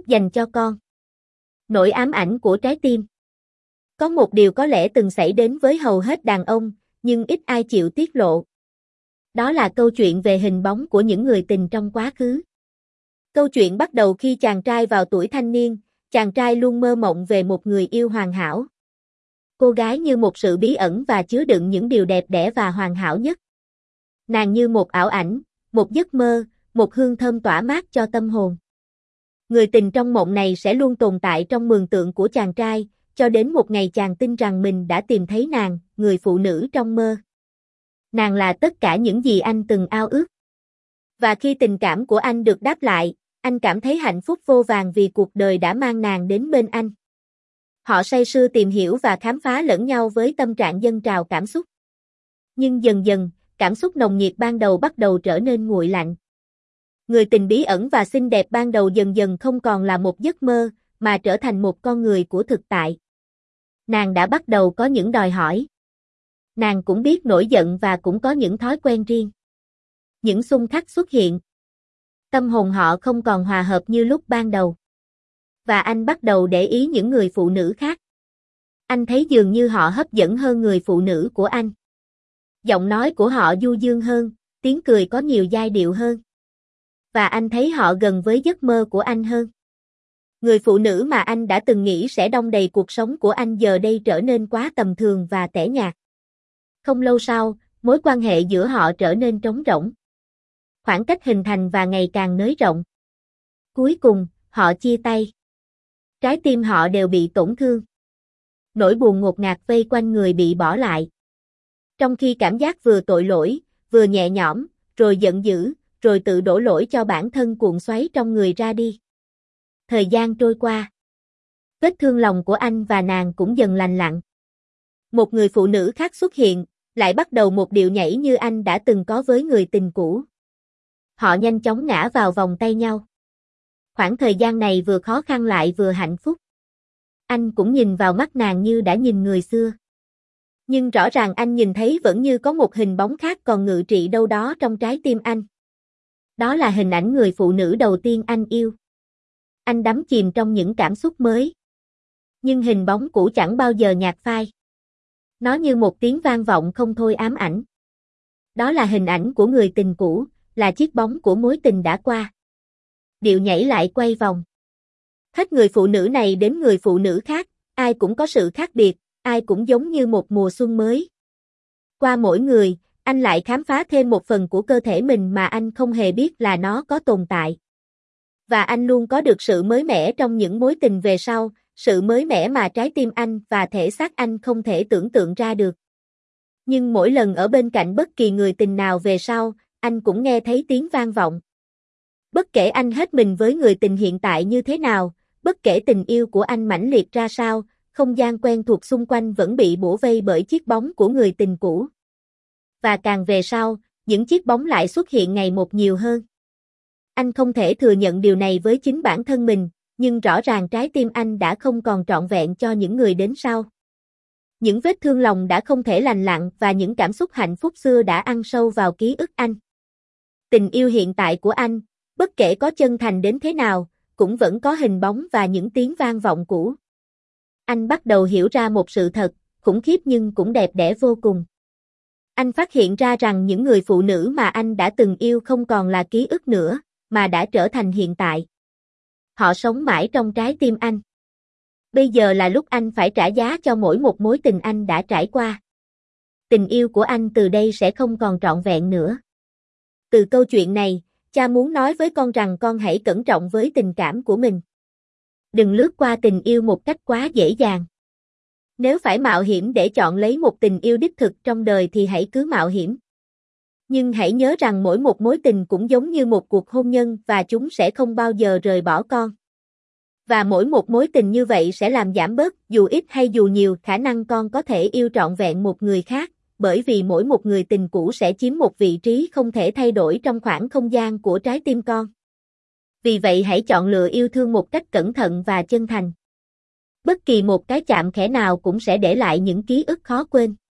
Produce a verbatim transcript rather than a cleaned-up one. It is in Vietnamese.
Dành cho con. Nỗi ám ảnh của trái tim. Có một điều có lẽ từng xảy đến với hầu hết đàn ông, nhưng ít ai chịu tiết lộ. Đó là câu chuyện về hình bóng của những người tình trong quá khứ. Câu chuyện bắt đầu khi chàng trai vào tuổi thanh niên, chàng trai luôn mơ mộng về một người yêu hoàn hảo. Cô gái như một sự bí ẩn và chứa đựng những điều đẹp đẽ và hoàn hảo nhất. Nàng như một ảo ảnh, một giấc mơ, một hương thơm tỏa mát cho tâm hồn. Người tình trong mộng này sẽ luôn tồn tại trong mường tượng của chàng trai, cho đến một ngày chàng tin rằng mình đã tìm thấy nàng, người phụ nữ trong mơ. Nàng là tất cả những gì anh từng ao ước. Và khi tình cảm của anh được đáp lại, anh cảm thấy hạnh phúc vô vàn vì cuộc đời đã mang nàng đến bên anh. Họ say sưa tìm hiểu và khám phá lẫn nhau với tâm trạng dâng trào cảm xúc. Nhưng dần dần, cảm xúc nồng nhiệt ban đầu bắt đầu trở nên nguội lạnh. Người tình bí ẩn và xinh đẹp ban đầu dần dần không còn là một giấc mơ, mà trở thành một con người của thực tại. Nàng đã bắt đầu có những đòi hỏi. Nàng cũng biết nổi giận và cũng có những thói quen riêng. Những xung khắc xuất hiện. Tâm hồn họ không còn hòa hợp như lúc ban đầu. Và anh bắt đầu để ý những người phụ nữ khác. Anh thấy dường như họ hấp dẫn hơn người phụ nữ của anh. Giọng nói của họ du dương hơn, tiếng cười có nhiều giai điệu hơn. Và anh thấy họ gần với giấc mơ của anh hơn. Người phụ nữ mà anh đã từng nghĩ sẽ đong đầy cuộc sống của anh giờ đây trở nên quá tầm thường và tẻ nhạt. Không lâu sau, mối quan hệ giữa họ trở nên trống rỗng. Khoảng cách hình thành và ngày càng nới rộng. Cuối cùng, họ chia tay. Trái tim họ đều bị tổn thương. Nỗi buồn ngột ngạt vây quanh người bị bỏ lại. Trong khi cảm giác vừa tội lỗi, vừa nhẹ nhõm, rồi giận dữ, rồi tự đổ lỗi cho bản thân cuộn xoáy trong người ra đi. Thời gian trôi qua. Vết thương lòng của anh và nàng cũng dần lành lặn. Một người phụ nữ khác xuất hiện, lại bắt đầu một điệu nhảy như anh đã từng có với người tình cũ. Họ nhanh chóng ngã vào vòng tay nhau. Khoảng thời gian này vừa khó khăn lại vừa hạnh phúc. Anh cũng nhìn vào mắt nàng như đã nhìn người xưa. Nhưng rõ ràng anh nhìn thấy vẫn như có một hình bóng khác còn ngự trị đâu đó trong trái tim anh. Đó là hình ảnh người phụ nữ đầu tiên anh yêu. Anh đắm chìm trong những cảm xúc mới. Nhưng hình bóng cũ chẳng bao giờ nhạt phai. Nó như một tiếng vang vọng không thôi ám ảnh. Đó là hình ảnh của người tình cũ, là chiếc bóng của mối tình đã qua. Điệu nhảy lại quay vòng. Hết người phụ nữ này đến người phụ nữ khác, ai cũng có sự khác biệt, ai cũng giống như một mùa xuân mới. Qua mỗi người, anh lại khám phá thêm một phần của cơ thể mình mà anh không hề biết là nó có tồn tại. Và anh luôn có được sự mới mẻ trong những mối tình về sau, sự mới mẻ mà trái tim anh và thể xác anh không thể tưởng tượng ra được. Nhưng mỗi lần ở bên cạnh bất kỳ người tình nào về sau, anh cũng nghe thấy tiếng vang vọng. Bất kể anh hết mình với người tình hiện tại như thế nào, bất kể tình yêu của anh mãnh liệt ra sao, không gian quen thuộc xung quanh vẫn bị bủa vây bởi chiếc bóng của người tình cũ. Và càng về sau, những chiếc bóng lại xuất hiện ngày một nhiều hơn. Anh không thể thừa nhận điều này với chính bản thân mình, nhưng rõ ràng trái tim anh đã không còn trọn vẹn cho những người đến sau. Những vết thương lòng đã không thể lành lặn và những cảm xúc hạnh phúc xưa đã ăn sâu vào ký ức anh. Tình yêu hiện tại của anh, bất kể có chân thành đến thế nào, cũng vẫn có hình bóng và những tiếng vang vọng cũ. Anh bắt đầu hiểu ra một sự thật, khủng khiếp nhưng cũng đẹp đẽ vô cùng. Anh phát hiện ra rằng những người phụ nữ mà anh đã từng yêu không còn là ký ức nữa, mà đã trở thành hiện tại. Họ sống mãi trong trái tim anh. Bây giờ là lúc anh phải trả giá cho mỗi một mối tình anh đã trải qua. Tình yêu của anh từ đây sẽ không còn trọn vẹn nữa. Từ câu chuyện này, cha muốn nói với con rằng con hãy cẩn trọng với tình cảm của mình. Đừng lướt qua tình yêu một cách quá dễ dàng. Nếu phải mạo hiểm để chọn lấy một tình yêu đích thực trong đời thì hãy cứ mạo hiểm. Nhưng hãy nhớ rằng mỗi một mối tình cũng giống như một cuộc hôn nhân và chúng sẽ không bao giờ rời bỏ con. Và mỗi một mối tình như vậy sẽ làm giảm bớt, dù ít hay dù nhiều, khả năng con có thể yêu trọn vẹn một người khác, bởi vì mỗi một người tình cũ sẽ chiếm một vị trí không thể thay đổi trong khoảng không gian của trái tim con. Vì vậy hãy chọn lựa yêu thương một cách cẩn thận và chân thành. Bất kỳ một cái chạm khẽ nào cũng sẽ để lại những ký ức khó quên.